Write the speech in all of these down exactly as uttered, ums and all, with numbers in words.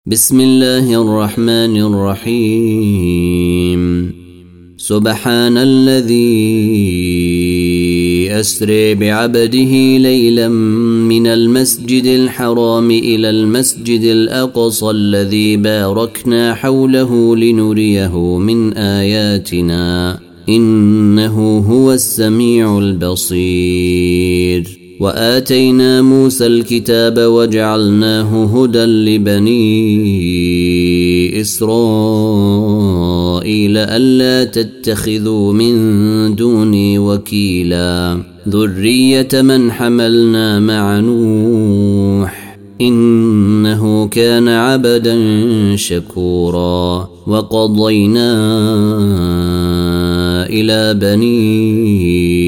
بسم الله الرحمن الرحيم. سبحان الذي أسري بعبده ليلا من المسجد الحرام إلى المسجد الأقصى الذي باركنا حوله لنريه من آياتنا إنه هو السميع البصير. وآتينا موسى الكتاب وجعلناه هدى لبني إسرائيل ألا تتخذوا من دوني وكيلا ذرية من حملنا مع نوح إنه كان عبدا شكورا. وقضينا إلى بني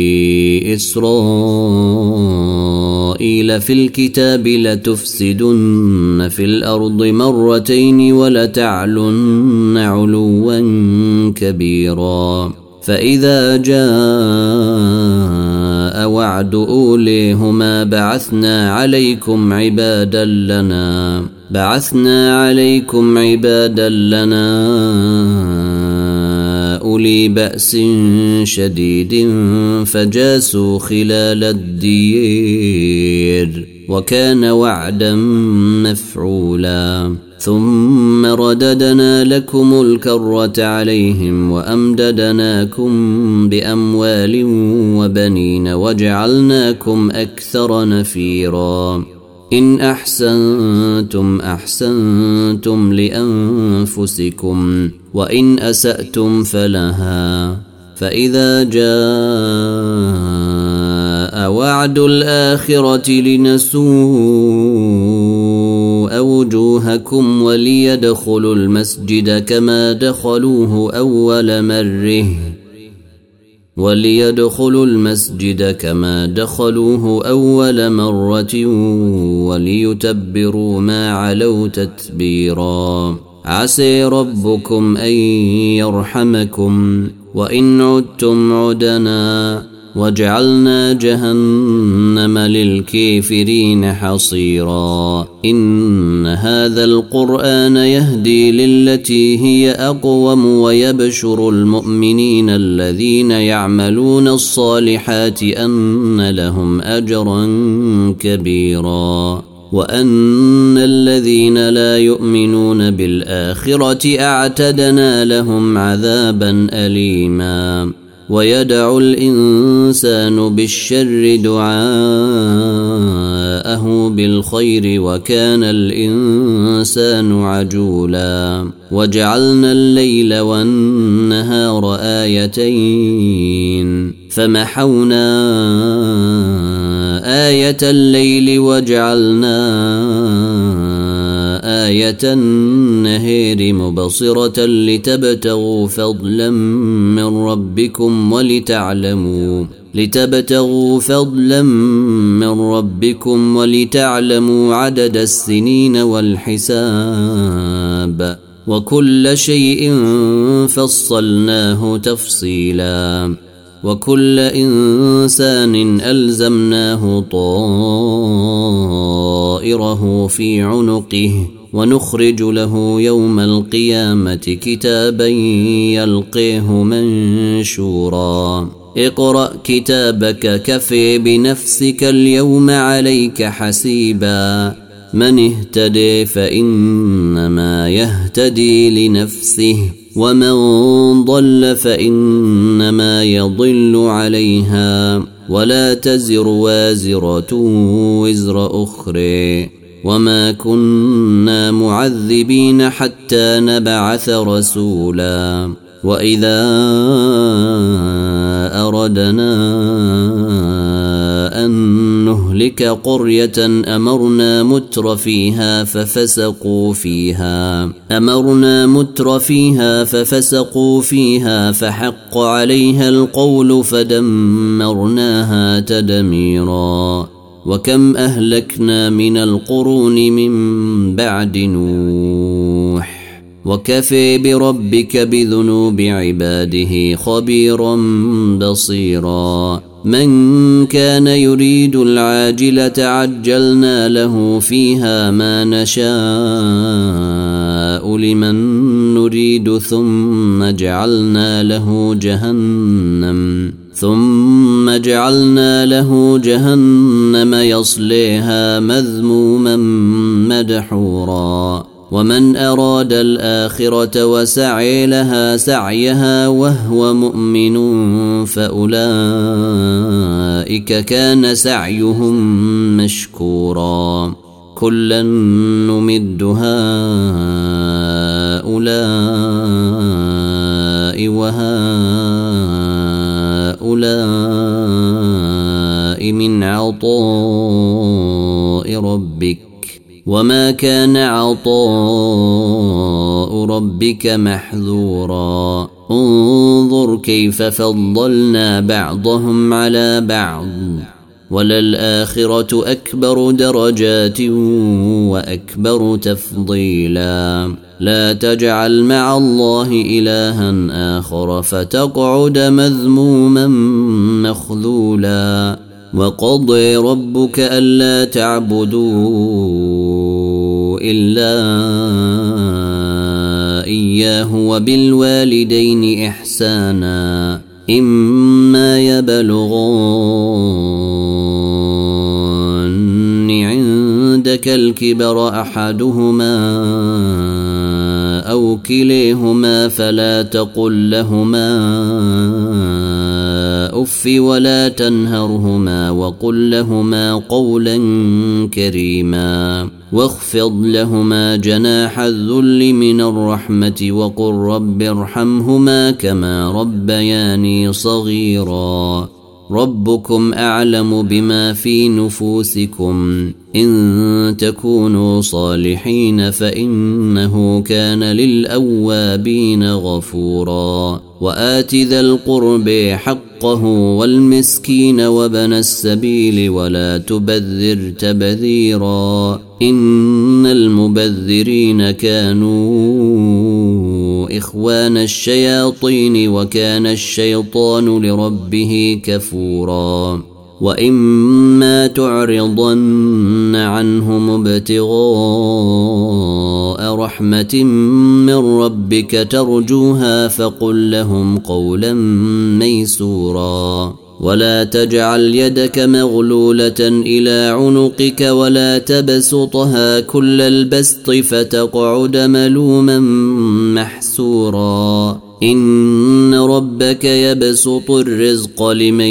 إسرائيل في الكتاب لتفسدن في الأرض مرتين ولتعلن علوا كبيرا. فإذا جاء وعد أوليهما بعثنا عليكم عبادا لنا بعثنا عليكم عبادا لنا أولي بأس شديد فجاسوا خلال الدير وكان وعدا مفعولا. ثم رددنا لكم الكرة عليهم وأمددناكم بأموال وبنين وجعلناكم أكثر نفيرا. إن أحسنتم أحسنتم لأنفسكم وإن أسأتم فلها. فإذا جاء وعد الآخرة لنسوء وجوهكم وليدخلوا المسجد كما دخلوه أول مرة وليدخلوا المسجد كما دخلوه أول مرة وليتبروا ما علوا تتبيرا. عسى ربكم أن يرحمكم وإن عدتم عدنا وجعلنا جهنم للكافرين حصيرا. إن هذا القرآن يهدي للتي هي أقوم ويبشر المؤمنين الذين يعملون الصالحات أن لهم أجرا كبيرا وأن الذين لا يؤمنون بالآخرة أعتدنا لهم عذابا أليما. ويدعو الإنسان بالشر دعاءه بالخير وكان الإنسان عجولا. وجعلنا الليل والنهار آيتين فمحونا آية الليل وجعلنا آية النهار مبصرة لتبتغوا فضلا من ربكم ولتعلموا لتبتغوا فضلا من ربكم ولتعلموا عدد السنين والحساب وكل شيء فصلناه تفصيلا. وكل إنسان ألزمناه طائره في عنقه ونخرج له يوم القيامة كتابا يلقيه منشورا. اقرأ كتابك كفي بنفسك اليوم عليك حسيبا. من اهتدي فإنما يهتدي لنفسه ومن ضل فإنما يضل عليها ولا تزر وازرة وزر أخرى وما كنا معذبين حتى نبعث رسولا. وإذا أردنا أن نهلك قرية أمرنا متر فيها ففسقوا فيها أمرنا متر فيها ففسقوا فيها فحق عليها القول فدمرناها تدميرا. وكم أهلكنا من القرون من بعد نوح وكفى بربك بذنوب عباده خبيرا بصيرا من كان يريد العاجلة عجلنا له فيها ما نشاء لمن نريد ثم جعلنا له جهنم ثم جعلنا له جهنم يصليها مذموما مدحورا ومن أراد الآخرة وسعي لها سعيها وهو مؤمن فأولئك كان سعيهم مشكورا كلا نمد هؤلاء وهؤلاء من عطاء ربك وما كان عطاء ربك محذورا انظر كيف فضلنا بعضهم على بعض وللآخرة أكبر درجات وأكبر تفضيلا لا تجعل مع الله إلها آخر فتقعد مذموما مخذولا وقضى ربك ألا تعبدوا إلا إياه وبالوالدين إحسانا إما يبلغن عندك الكبر أحدهما أو كليهما فلا تقل لهما أف ولا تنهرهما وقل لهما قولا كريما واخفض لهما جناح الذل من الرحمة وقل رب ارحمهما كما ربياني صغيرا ربكم أعلم بما في نفوسكم إن تكونوا صالحين فإنه كان للأوابين غفورا وآت ذا القرب حقه والمسكين وابن السبيل ولا تبذر تبذيرا إن المبذرين كانوا إخوان الشياطين وكان الشيطان لربه كفورا وإما تعرضن عنهم ابتغاء رحمة من ربك ترجوها فقل لهم قولا ميسورا ولا تجعل يدك مغلولة إلى عنقك ولا تبسطها كل البسط فتقعد ملوما محسورا إن ربك يبسط الرزق لمن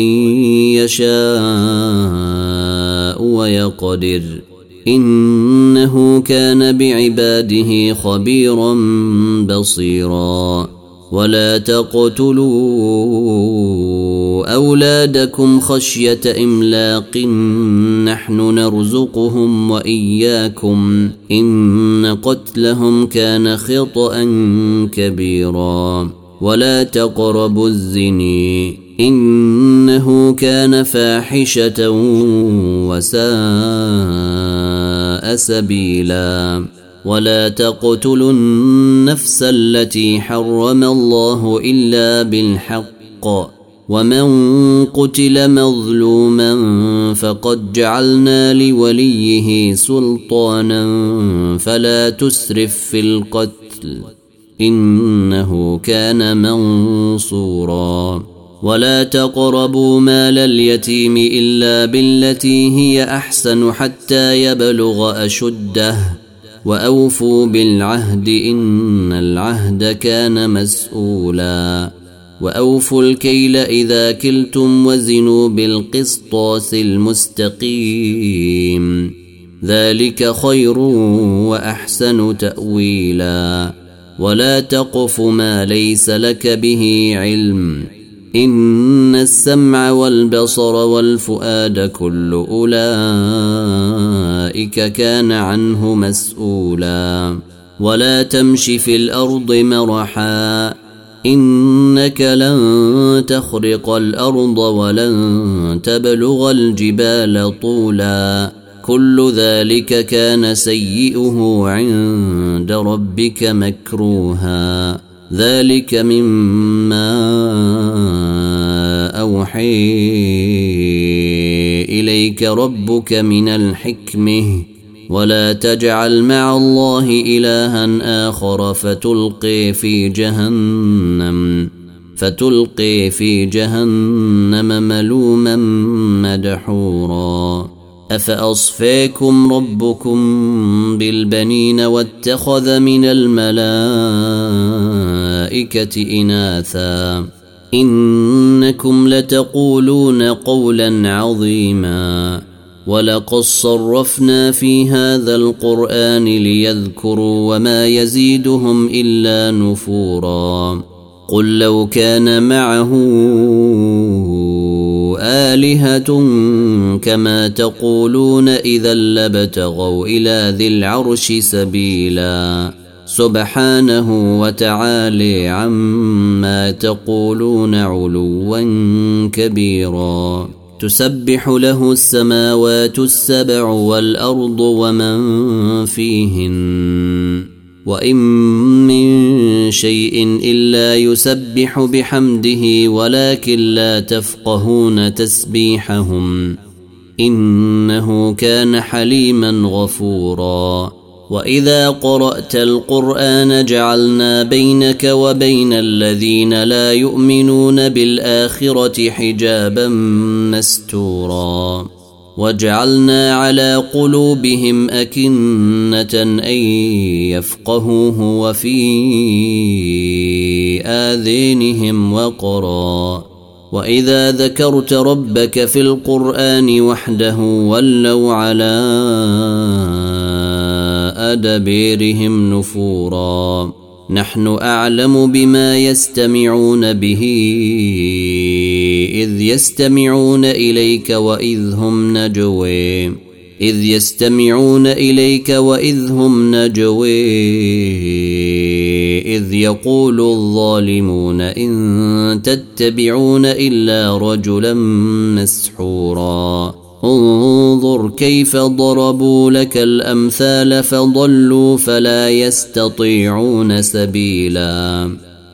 يشاء ويقدر إنه كان بعباده خبيرا بصيرا ولا تقتلوا أولادكم خشية إملاق نحن نرزقهم وإياكم إن قتلهم كان خطأ كبيرا ولا تقربوا الزنا إنه كان فاحشة وساء سبيلا ولا تقتلوا النفس التي حرم الله إلا بالحق ومن قتل مظلوما فقد جعلنا لوليه سلطانا فلا تسرف في القتل إنه كان منصورا ولا تقربوا مال اليتيم إلا بالتي هي أحسن حتى يبلغ أشده وأوفوا بالعهد إن العهد كان مسؤولا وأوفوا الكيل إذا كلتم وزنوا بالقسطاس المستقيم ذلك خير وأحسن تأويلا ولا تقف ما ليس لك به علم إن السمع والبصر والفؤاد كل أولئك كان عنه مسؤولا ولا تمش في الأرض مرحا إنك لن تخرق الأرض ولن تبلغ الجبال طولا كل ذلك كان سيئه عند ربك مكروها ذلك مما أوحي إليك ربك من الحكمة ولا تجعل مع الله إلها آخر فتلقي في جهنم فتلقي في جهنم ملوما مدحورا أفأصفاكم ربكم بالبنين واتخذ من الملائكة إناثا إنكم لتقولون قولا عظيما ولقد صرفنا في هذا القرآن ليذكروا وما يزيدهم إلا نفورا قل لو كان معه آلهة كما تقولون إذا لابتغوا إلى ذي العرش سبيلا سبحانه وتعالى عما تقولون علوا كبيرا تسبح له السماوات السبع والأرض ومن فيهن وإن من شيء إلا يسبح بحمده ولكن لا تفقهون تسبيحهم إنه كان حليما غفورا وإذا قرأت القرآن جعلنا بينك وبين الذين لا يؤمنون بالآخرة حجابا مستورا وجعلنا على قلوبهم أكنة أن يفقهوه وفي آذانهم وقرا وإذا ذكرت ربك في القرآن وحده ولوا على أدبيرهم نفورا نحن أعلم بما يستمعون به إذ يستمعون إليك وإذ هم نجوي إذ يستمعون إليك وإذ هم نجوي إذ يقول الظالمون إن تتبعون إلا رجلا مسحورا انظر كيف ضربوا لك الأمثال فضلوا فلا يستطيعون سبيلا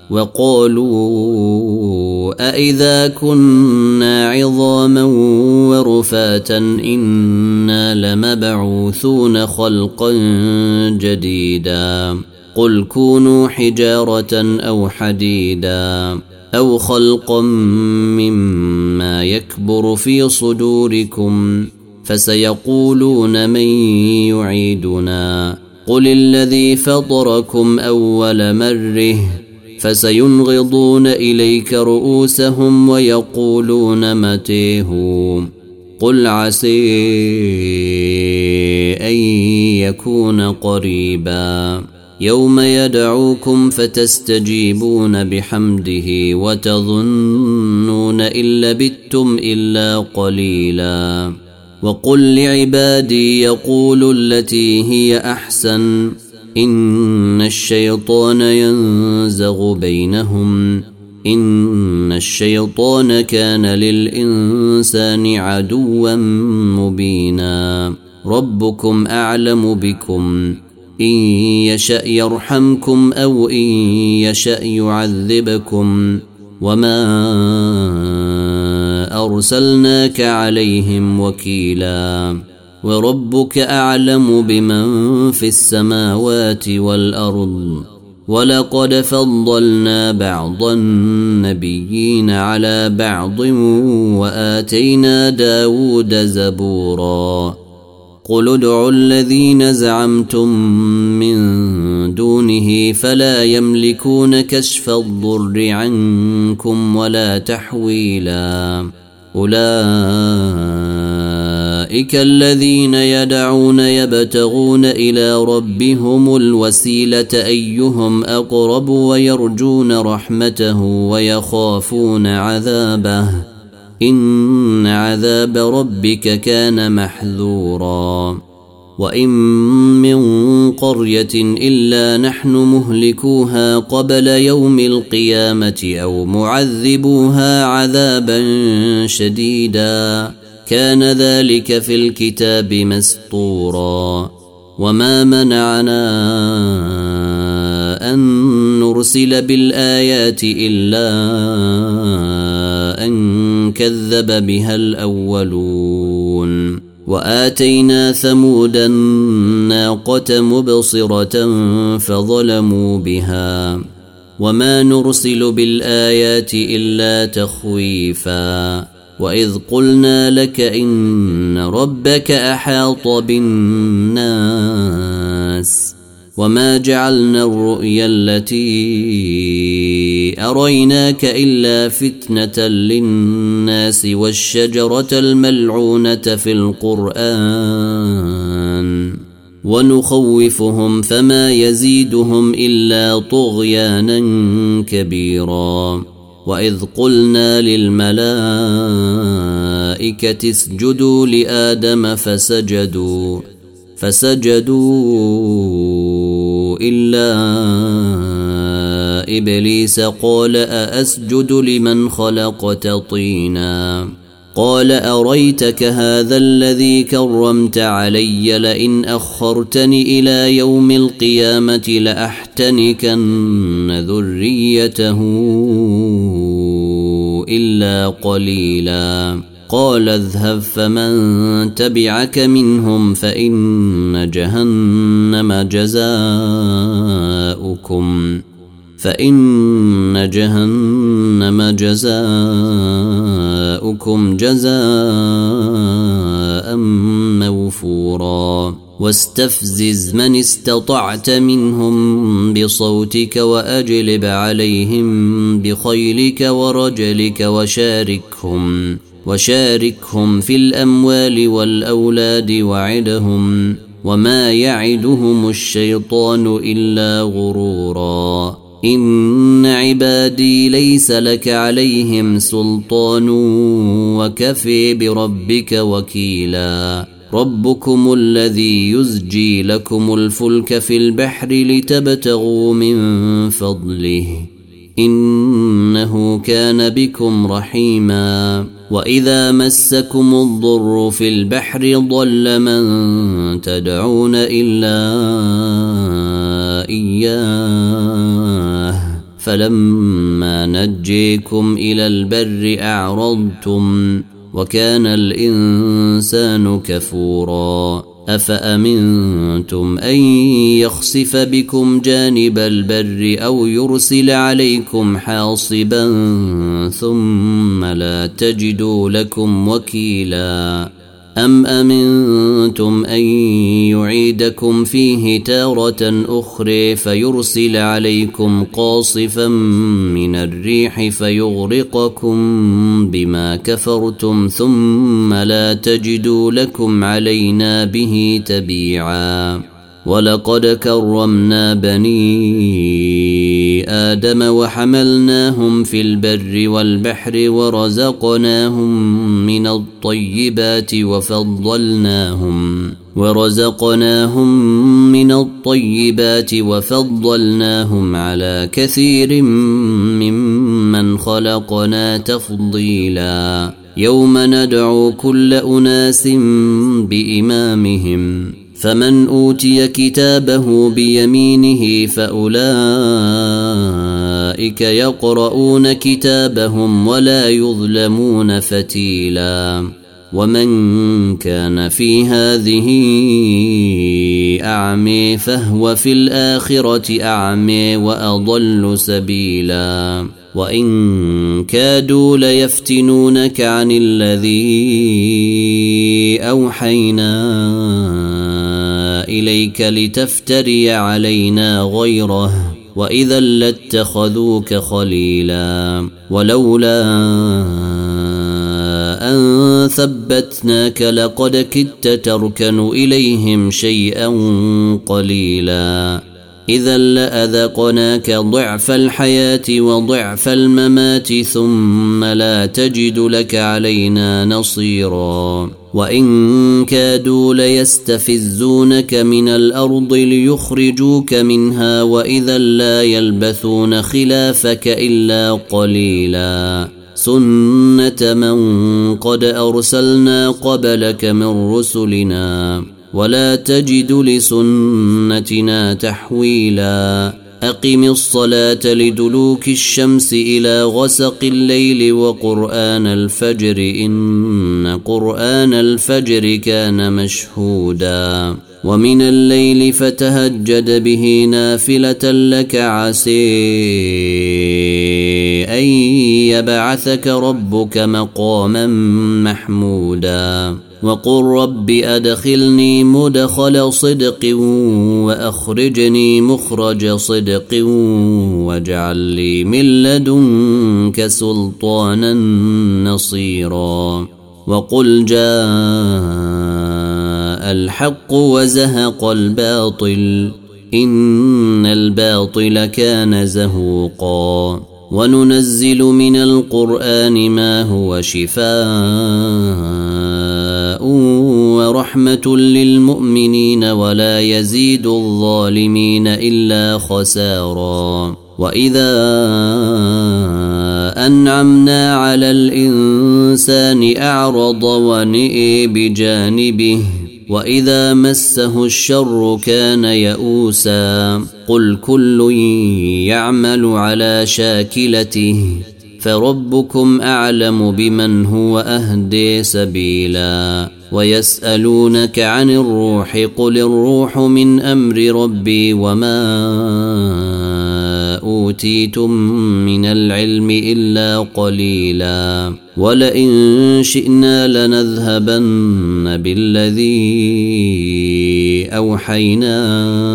وقالوا أإذا كنا عظاما ورفاتا إنا لمبعوثون خلقا جديدا قل كونوا حجارة أو حديدا أو خلقا مما يكبر في صدوركم فسيقولون من يعيدنا قل الذي فطركم أول مرة فسينغضون إليك رؤوسهم ويقولون متى هو قل عسى أن يكون قريبا يوم يدعوكم فتستجيبون بحمده وتظنون إن لبثتم إلا قليلا وقل لعبادي يقولوا التي هي أحسن إن الشيطان ينزغ بينهم إن الشيطان كان للإنسان عدوا مبينا ربكم أعلم بكم إن يشأ يرحمكم أو إن يشأ يعذبكم وما أرسلناك عليهم وكيلا وربك أعلم بمن في السماوات والأرض ولقد فضلنا بعض النبيين على بعض وآتينا داود زبورا قل ادعوا الذين زعمتم من دونه فلا يملكون كشف الضر عنكم ولا تحويلا أولئك الذين يدعون يبتغون إلى ربهم الوسيلة أيهم أقرب ويرجون رحمته ويخافون عذابه إن عذاب ربك كان محذورا وإن من قرية إلا نحن مهلكوها قبل يوم القيامة أو معذبوها عذابا شديدا كان ذلك في الكتاب مسطورا وما منعنا أن نرسل بالآيات إلا أن كذب بها الأولون وآتينا ثمود الناقة مبصرة فظلموا بها وما نرسل بالآيات إلا تخويفا وإذ قلنا لك إن ربك أحاط بالناس وما جعلنا الرؤيا التي أريناك إلا فتنة للناس والشجرة الملعونة في القرآن ونخوفهم فما يزيدهم إلا طغيانا كبيرا وإذ قلنا للملائكة اسجدوا لآدم فسجدوا فسجدوا إلا إبليس قال أأسجد لمن خلقت طينا قال أريتك هذا الذي كرمت علي لئن أخرتني إلى يوم القيامة لأحتنكن ذريته إلا قليلا قال اذهب فمن تبعك منهم فإن جهنم جزاؤكم فإن جهنم جزاؤكم جزاء موفورا واستفزز من استطعت منهم بصوتك وأجلب عليهم بخيلك ورجلك وشاركهم وشاركهم في الأموال والأولاد وعدهم وما يعدهم الشيطان إلا غرورا إن عبادي ليس لك عليهم سلطان وكفي بربك وكيلا ربكم الذي يزجي لكم الفلك في البحر لتبتغوا من فضله إنه كان بكم رحيما وإذا مسكم الضر في البحر ضل من تدعون إلا إياه فلما نجيكم إلى البر أعرضتم وكان الإنسان كفورا أفأمنتم أن يخسف بكم جانب البر أو يرسل عليكم حاصبا ثم لا تجدوا لكم وكيلا أم أمنتم أن يعيدكم فيه تارة أخرى فيرسل عليكم قاصفا من الريح فيغرقكم بما كفرتم ثم لا تجدوا لكم علينا به تبيعا ولقد كرمنا بني آدم وحملناهم في البر والبحر ورزقناهم من الطيبات وفضلناهم ورزقناهم من الطيبات وفضلناهم على كثير ممن خلقنا تفضيلا يوم ندعو كل أناس بإمامهم فمن أوتي كتابه بيمينه فأولئك يقرؤون كتابهم ولا يظلمون فتيلا ومن كان في هذه أعمي فهو في الآخرة أعمي وأضل سبيلا وإن كادوا ليفتنونك عن الذي أوحينا إليك لتفتري علينا غيره وإذا لاتخذوك خليلا ولولا أن ثبتناك لقد كدت تركن إليهم شيئا قليلا إذا لأذقناك ضعف الحياة وضعف الممات ثم لا تجد لك علينا نصيرا وإن كادوا ليستفزونك من الأرض ليخرجوك منها وإذا لا يلبثون خلافك إلا قليلا سنة من قد أرسلنا قبلك من رسلنا ولا تجد لسنتنا تحويلا أقم الصلاة لدلوك الشمس إلى غسق الليل وقرآن الفجر إن قرآن الفجر كان مشهودا ومن الليل فتهجد به نافلة لك عسى أن يبعثك ربك مقاما محمودا وقل رب أدخلني مدخل صدق وأخرجني مخرج صدق واجعل لي من لدنك سلطانا نصيرا وقل جاء الحق وزهق الباطل إن الباطل كان زهوقا وننزل من القرآن ما هو شفاء ورحمة للمؤمنين ولا يزيد الظالمين إلا خسارا وإذا أنعمنا على الإنسان أعرض ونئي بجانبه وإذا مسه الشر كان يئوسا قل كل يعمل على شاكلته فربكم أعلم بمن هو أهدي سبيلا ويسألونك عن الروح قل الروح من أمر ربي وما أوتيتم من العلم إلا قليلا ولئن شئنا لنذهبن بالذي أوحينا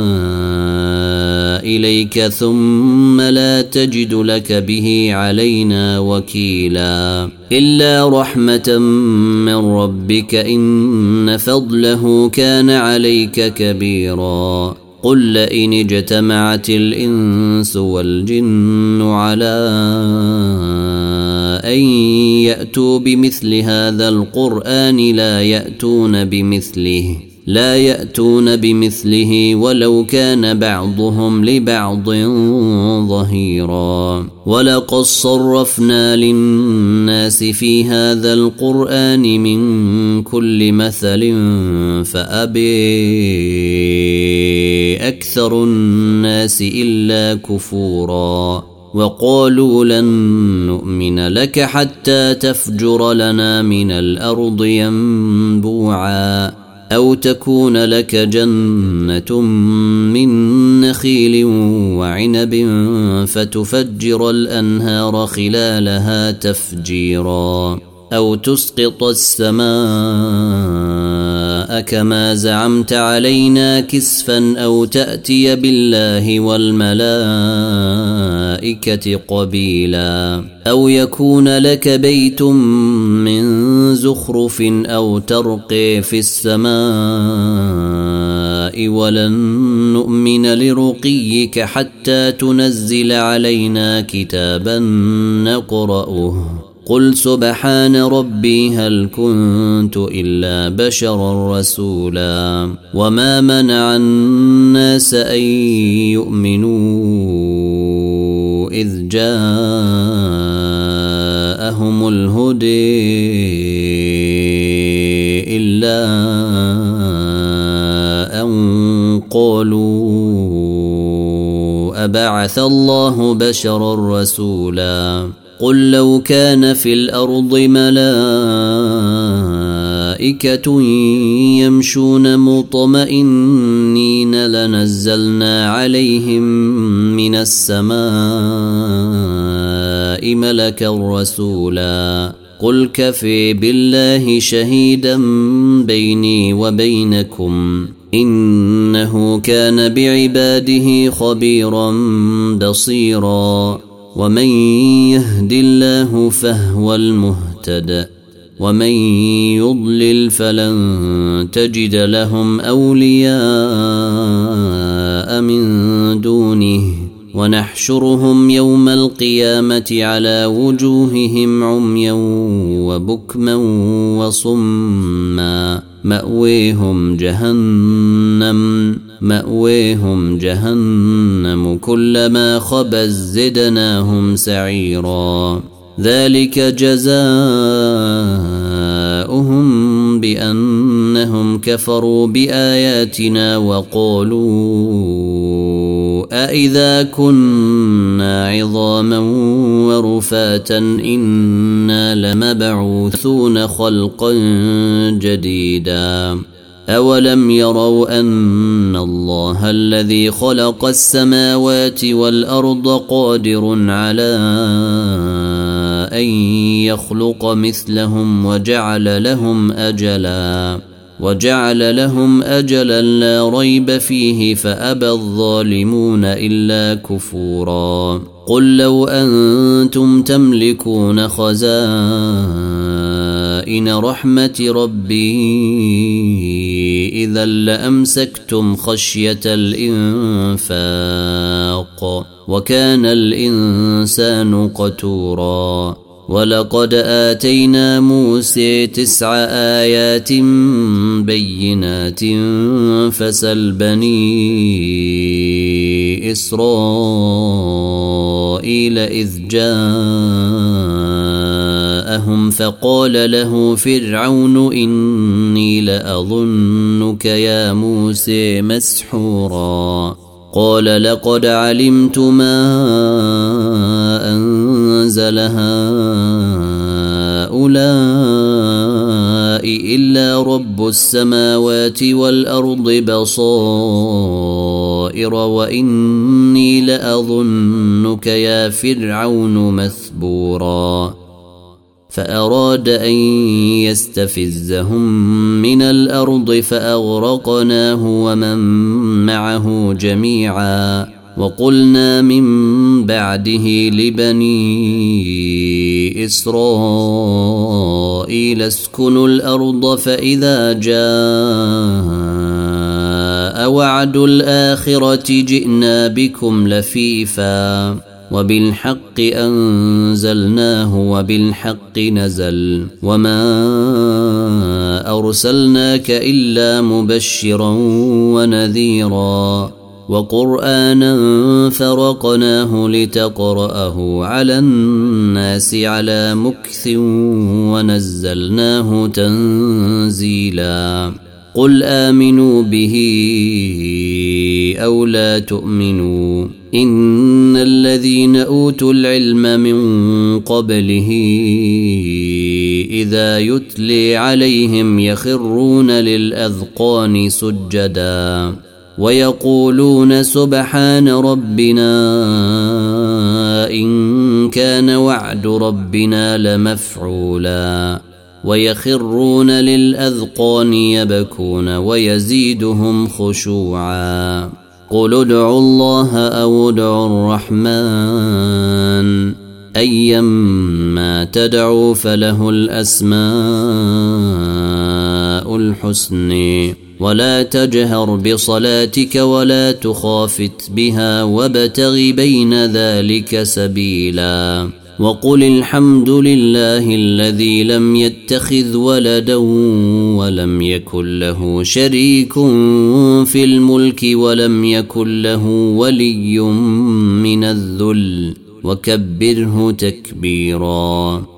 إليك ثم لا تجد لك به علينا وكيلا إلا رحمة من ربك إن فضله كان عليك كبيرا قل لئن اجتمعت الإنس والجن على أن يأتوا بمثل هذا القرآن لا يأتون بمثله لا يأتون بمثله ولو كان بعضهم لبعض ظهيرا ولقد صرفنا للناس في هذا القرآن من كل مثل فأبي أكثر الناس إلا كفورا وقالوا لن نؤمن لك حتى تفجر لنا من الأرض ينبوعا أو تكون لك جنة من نخيل وعنب فتفجر الأنهار خلالها تفجيرا أو تسقط السماء كما زعمت علينا كسفا أو تأتي بالله والملائكة قبيلا أو يكون لك بيت من زخرف أو ترقي في السماء ولن نؤمن لرقيك حتى تنزل علينا كتابا نقرأه قل سبحان ربي هل كنت إلا بشرا رسولا وما منع الناس أن يؤمنوا إذ جاءهم الهدي إلا أن قالوا أبعث الله بشرا رسولا قل لو كان في الأرض ملائكة يمشون مطمئنين لنزلنا عليهم من السماء ملكا رسولا قل كفي بالله شهيدا بيني وبينكم إنه كان بعباده خبيرا بصيرا ومن يهد الله فهو المهتد ومن يضلل فلن تجد لهم أولياء من دونه ونحشرهم يوم القيامة على وجوههم عميا وبكما وصما مأويهم جهنم مأويهم جهنم كلما خبت زدناهم سعيرا ذلك جزاؤهم بأنهم كفروا بآياتنا وقالوا أإذا كنا عظاما ورفاتا إنا لمبعوثون خلقا جديدا أولم يروا أن الله الذي خلق السماوات والأرض قادر على أن يخلق مثلهم وجعل لهم أجلا وجعل لهم أجلا لا ريب فيه فأبى الظالمون إلا كفورا قل لو أنتم تملكون خزائن رحمة ربي إذا لأمسكتم خشية الإنفاق وكان الإنسان قتورا ولقد آتينا موسى تسع آيات بينات فسل بني إسرائيل إذ جاءهم فقال له فرعون إني لأظنك يا موسى مسحورا قال لقد علمت ما أنزل هؤلاء إلا رب السماوات والأرض بصائر وإني لأظنك يا فرعون مثبورا فأراد أن يستفزهم من الأرض فأغرقناه ومن معه جميعا وقلنا من بعده لبني إسرائيل اسكنوا الأرض فإذا جاء وعد الآخرة جئنا بكم لفيفا وبالحق أنزلناه وبالحق نزل وما أرسلناك إلا مبشرا ونذيرا وقرآنا فرقناه لتقرأه على الناس على مكث ونزلناه تنزيلا قل آمنوا به أو لا تؤمنوا إن الذين أوتوا العلم من قبله إذا يتلي عليهم يخرون للأذقان سجدا ويقولون سبحان ربنا إن كان وعد ربنا لمفعولا ويخرون للأذقان يبكون ويزيدهم خشوعا قل ادعوا الله أو ادعوا الرحمن أيما تدعوا فله الأسماء الحسنى ولا تجهر بصلاتك ولا تخافت بها وابتغ بين ذلك سبيلا وقل الحمد لله الذي لم يتخذ ولدا ولم يكن له شريك في الملك ولم يكن له ولي من الذل وكبره تكبيرا